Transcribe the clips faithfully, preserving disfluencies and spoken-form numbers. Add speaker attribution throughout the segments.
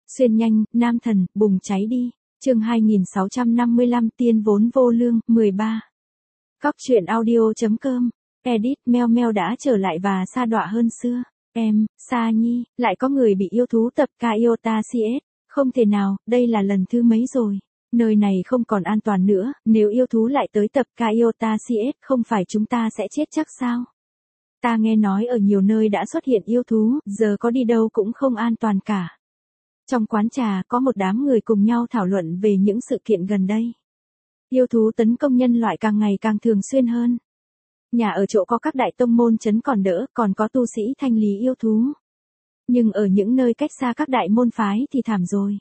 Speaker 1: Xuyên nhanh, nam thần, bùng cháy đi. Chương hai nghìn sáu trăm năm mươi lăm tiên vốn vô lương, mười ba. Cóc truyện audio.com. Edit, meo meo đã trở lại và sa đọa hơn xưa. Em, Sa Nhi, lại có người bị yêu thú tập Kaiota xê ét. Không thể nào, đây là lần thứ mấy rồi. Nơi này không còn an toàn nữa, nếu yêu thú lại tới tập Kaiota xê ét không phải chúng ta sẽ chết chắc sao? Ta nghe nói ở nhiều nơi đã xuất hiện yêu thú, giờ có đi đâu cũng không an toàn cả. Trong quán trà có một đám người cùng nhau thảo luận về những sự kiện gần đây. Yêu thú tấn công nhân loại càng ngày càng thường xuyên hơn. Nhà ở chỗ có các đại tông môn trấn còn đỡ, còn có tu sĩ thanh lý yêu thú. Nhưng ở những nơi cách xa các đại môn phái thì thảm rồi.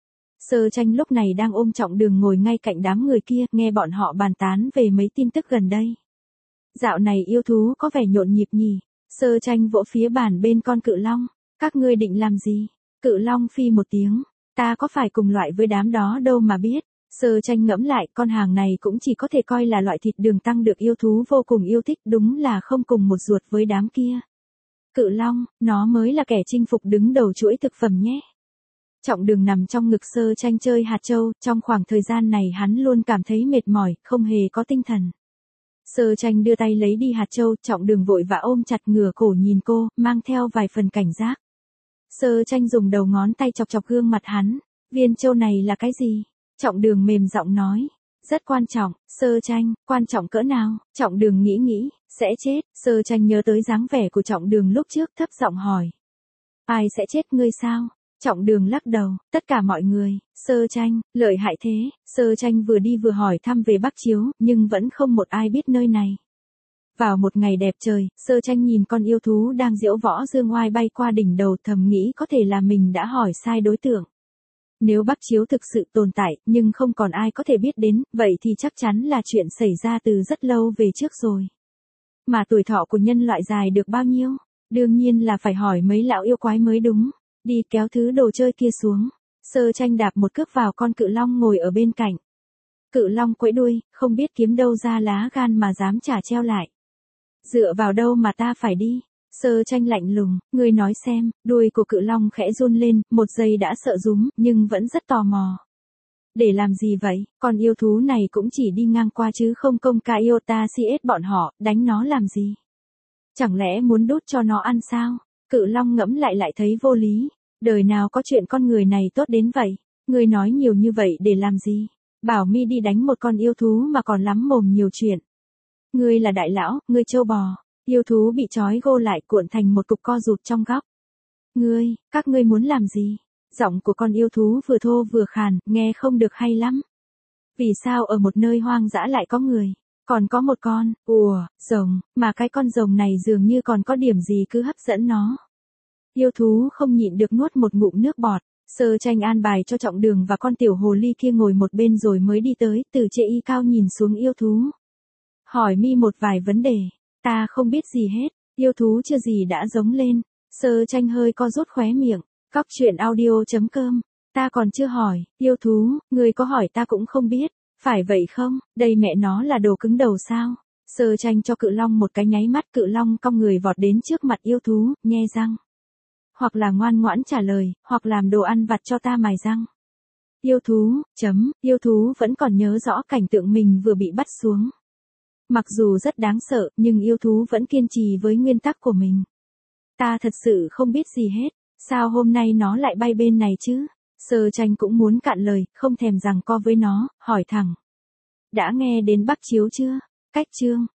Speaker 1: Sơ Tranh lúc này đang ôm Trọng Đường ngồi ngay cạnh đám người kia, nghe bọn họ bàn tán về mấy tin tức gần đây. Dạo này yêu thú có vẻ nhộn nhịp nhỉ. Sơ Tranh vỗ phía bàn bên con cự long. Các ngươi định làm gì? Cự long phi một tiếng. Ta có phải cùng loại với đám đó đâu mà biết. Sơ Tranh ngẫm lại, con hàng này cũng chỉ có thể coi là loại thịt đường tăng được yêu thú vô cùng yêu thích, đúng là không cùng một ruột với đám kia. Cự long, nó mới là kẻ chinh phục đứng đầu chuỗi thực phẩm nhé. Trọng Đường nằm trong ngực Sơ Tranh chơi hạt châu, trong khoảng thời gian này hắn luôn cảm thấy mệt mỏi, không hề có tinh thần. Sơ Tranh đưa tay lấy đi hạt châu, Trọng Đường vội vã ôm chặt ngửa cổ nhìn cô, mang theo vài phần cảnh giác. Sơ Tranh dùng đầu ngón tay chọc chọc gương mặt hắn. Viên châu này là cái gì? Trọng Đường mềm giọng nói. Rất quan trọng. Sơ Tranh, quan trọng cỡ nào? Trọng Đường nghĩ nghĩ, sẽ chết. Sơ Tranh nhớ tới dáng vẻ của Trọng Đường lúc trước, thấp giọng hỏi. Ai sẽ chết, ngươi sao? Trọng Đường lắc đầu, tất cả mọi người. Sơ Tranh, lợi hại thế. Sơ Tranh vừa đi vừa hỏi thăm về Bắc Chiếu, nhưng vẫn không một ai biết nơi này. Vào một ngày đẹp trời, Sơ Tranh nhìn con yêu thú đang diễu võ dương oai bay qua đỉnh đầu, thầm nghĩ có thể là mình đã hỏi sai đối tượng. Nếu Bắc Chiếu thực sự tồn tại, nhưng không còn ai có thể biết đến, vậy thì chắc chắn là chuyện xảy ra từ rất lâu về trước rồi. Mà tuổi thọ của nhân loại dài được bao nhiêu? Đương nhiên là phải hỏi mấy lão yêu quái mới đúng. Đi kéo thứ đồ chơi kia xuống. Sơ Tranh đạp một cước vào con cự long ngồi ở bên cạnh. Cự long quẫy đuôi, không biết kiếm đâu ra lá gan mà dám trả treo lại. Dựa vào đâu mà ta phải đi? Sơ Tranh lạnh lùng, ngươi nói xem. Đuôi của cự long khẽ run lên, một giây đã sợ rúm, nhưng vẫn rất tò mò. Để làm gì vậy? Con yêu thú này cũng chỉ đi ngang qua chứ không công Kaiota xê ét bọn họ, đánh nó làm gì? Chẳng lẽ muốn đút cho nó ăn sao? Cự long ngẫm lại lại thấy vô lý. Đời nào có chuyện con người này tốt đến vậy? Ngươi nói nhiều như vậy để làm gì? Bảo mi đi đánh một con yêu thú mà còn lắm mồm nhiều chuyện. Ngươi là đại lão, ngươi trâu bò. Yêu thú bị trói gô lại cuộn thành một cục co rụt trong góc. Ngươi, các ngươi muốn làm gì? Giọng của con yêu thú vừa thô vừa khàn, nghe không được hay lắm. Vì sao ở một nơi hoang dã lại có người? Còn có một con, ùa, rồng, mà cái con rồng này dường như còn có điểm gì cứ hấp dẫn nó. Yêu thú không nhịn được nuốt một ngụm nước bọt. Sơ Tranh an bài cho Trọng Đường và con tiểu hồ ly kia ngồi một bên rồi mới đi tới, từ trên y cao nhìn xuống yêu thú. Hỏi mi một vài vấn đề. Ta không biết gì hết. Yêu thú chưa gì đã giống lên. Sơ Tranh hơi co rút khóe miệng. Cóc truyện audio.com. Ta còn chưa hỏi. Yêu thú, người có hỏi ta cũng không biết. Phải vậy không? Đây mẹ nó là đồ cứng đầu sao? Sơ Tranh cho cự long một cái nháy mắt, cự long cong người vọt đến trước mặt yêu thú, nhe răng. Hoặc là ngoan ngoãn trả lời, hoặc làm đồ ăn vặt cho ta mài răng. Yêu thú, chấm, yêu thú vẫn còn nhớ rõ cảnh tượng mình vừa bị bắt xuống. Mặc dù rất đáng sợ, nhưng yêu thú vẫn kiên trì với nguyên tắc của mình. Ta thật sự không biết gì hết, sao hôm nay nó lại bay bên này chứ? Sơ Tranh cũng muốn cạn lời, không thèm giằng co với nó, hỏi thẳng. Đã nghe đến Bắc Chiếu chưa? Cách chương,